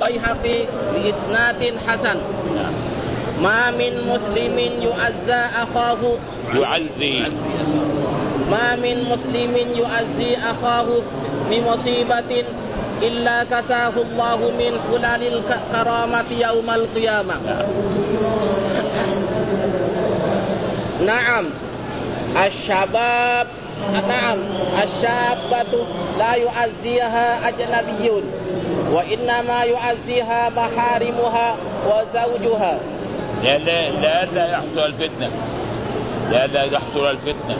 البيهقي بإسناد حسن ما من مسلم يعزي أخاه بمصيبة إلا كساه الله من حلال الكرامة يوم القيامة. نعم الشابة لا يعزيها أجنبي وإنما يعزيها محارمها وزوجها لا يحصل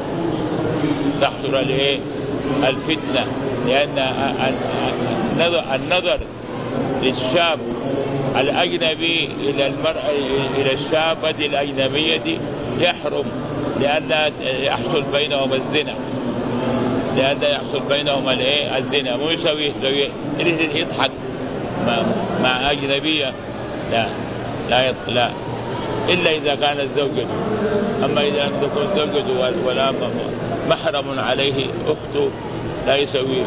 الفتنة لأن النظر للشاب الأجنبي إلى الشابة الأجنبية يحرم لأن يحصل بينهم الزنا مو يسوي يضحك مع أجنبية لا إلا إذا كانت زوجته. أما إذا لم تكن زوجته ولا محرم عليه أخته لا يسوي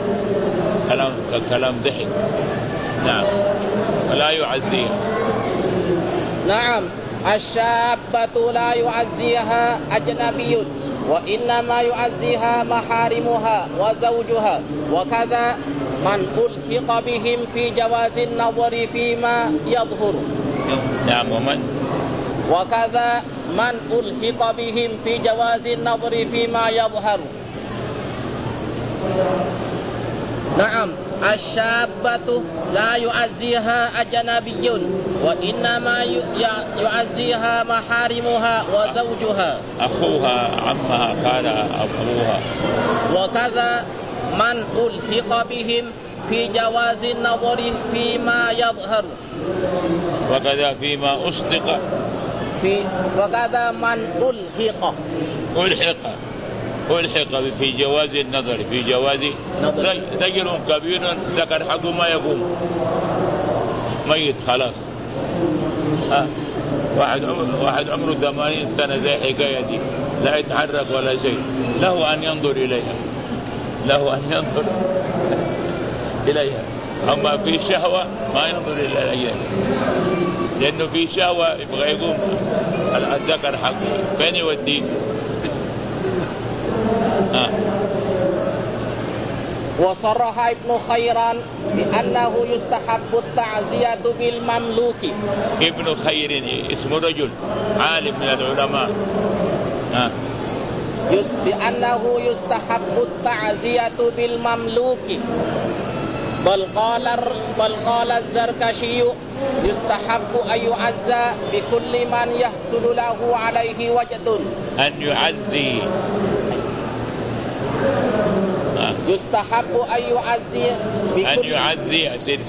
كلام ضحك. نعم ولا يعزيها. نعم الشابة لا يعزيها أجنبي وإنما يعزيها محارمها وزوجها وكذا من ألحق بهم في جواز النظر فيما يظهر. نعم وكذا من ألحق بهم في جواز النظر فيما يظهر. نعم الشابة لا يعزيها أجنبي وإنما يعزيها محارمها وزوجها أخوها عمها خالها أبوها. وكذا من ألحق بهم في جواز النظر فيما يظهر. وكذا فيما أصدق وكذا من ألحق في جواز النظر في جواز رجل كبير ذكر حقه ما يقوم ميت خلاص. واحد عمره 80 سنة زي حكاية دي لا يتحرك ولا شيء له أن ينظر إليها. أما في شهوة ما ينظر إليها لأنه في شهوة يبغى يقوم الذكر حقه فين يوديه. وصرح ابن خيران بأنه يستحب التعزية بالمملوك. ابن خير اسم رجل عالم من العلماء بأنه يستحب التعزية بالمملوك بل قال الزركشي يستحب أن يعزى بكل من يحصل له عليه وجد. أن يعزي يستحب أن يعزي أن يعزي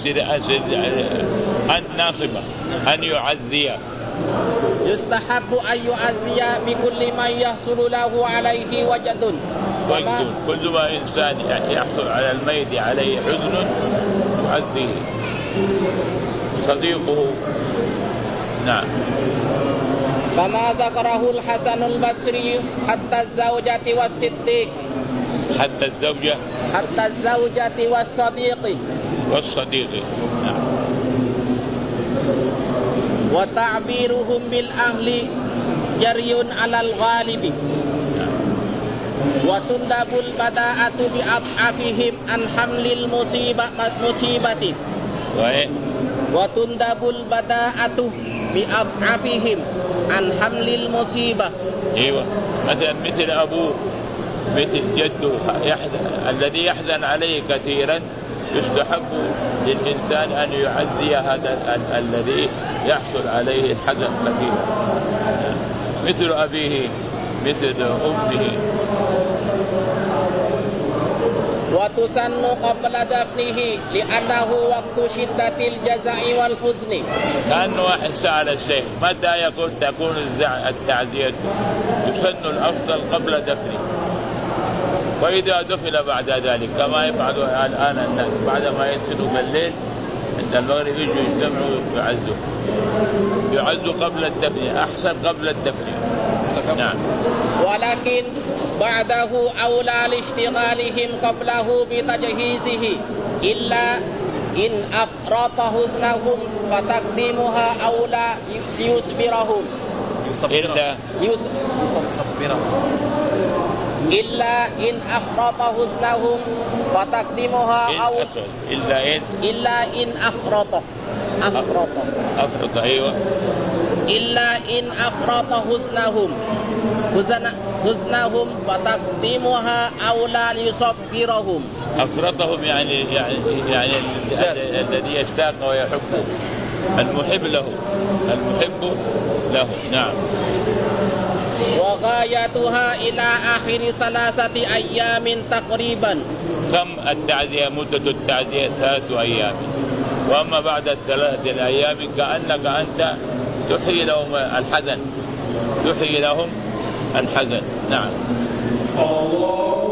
الناصبة أن يعزي يستحب أن يعزي بكل من يحصل له عليه وجد. كل ما إنسان يحصل على الميت عليه حزن يعزيه صديقه. نعم كما ذكره الحسن البصري حتى الزوجة والصديق حتى الزوجة والصديق. نعم. وتعبيرهم بالأهل جري على الغالب. وتندب البداءة بأضعافهم عن حمل المصيبة وتندب البداءة بأضعافهم عن حمل المصيبة. ايوه مثل أبوه مثل جده الذي يحزن عليه كثيرا يستحب للإنسان أن يعزي هذا الذي يحصل عليه الحزن كثيرا مثل أبيه مثل أمه. وتسن قبل دفنه لأنه وقت شدة الجزع والحزن. كأنه واحد سأل الشيخ متى تكون التعزية؟ يسن الأفضل قبل دفنه وإذا دفن بعد ذلك كما يفعل الآن الناس بعد ما يدفنوا في الليل عند المغرب يجوا يجتمعوا يعزوا قبل الدفن أحسن قبل الدفن. نعم. ولكن بعده أولى لاشتغالهم قبله بتجهيزه إلا إن أحرط حزنهم فتقديمها أولى ليصبرهم إلا إن أحرط حزنهم فتقديمها إلا إن أحرط أيوة إلا إن أحرط حزنهم فتقديمها أولى ليصبرهم. أفرطهم يعني الذي يشتاق ويحب، المحب له نعم. وغايتها إلى آخر 3 أيام تقريبا. كم التعزية؟ مدة التعزية 3 أيام، وأما بعد 3 أيام كأنك أنت تحيي لهم الحزن. نعم.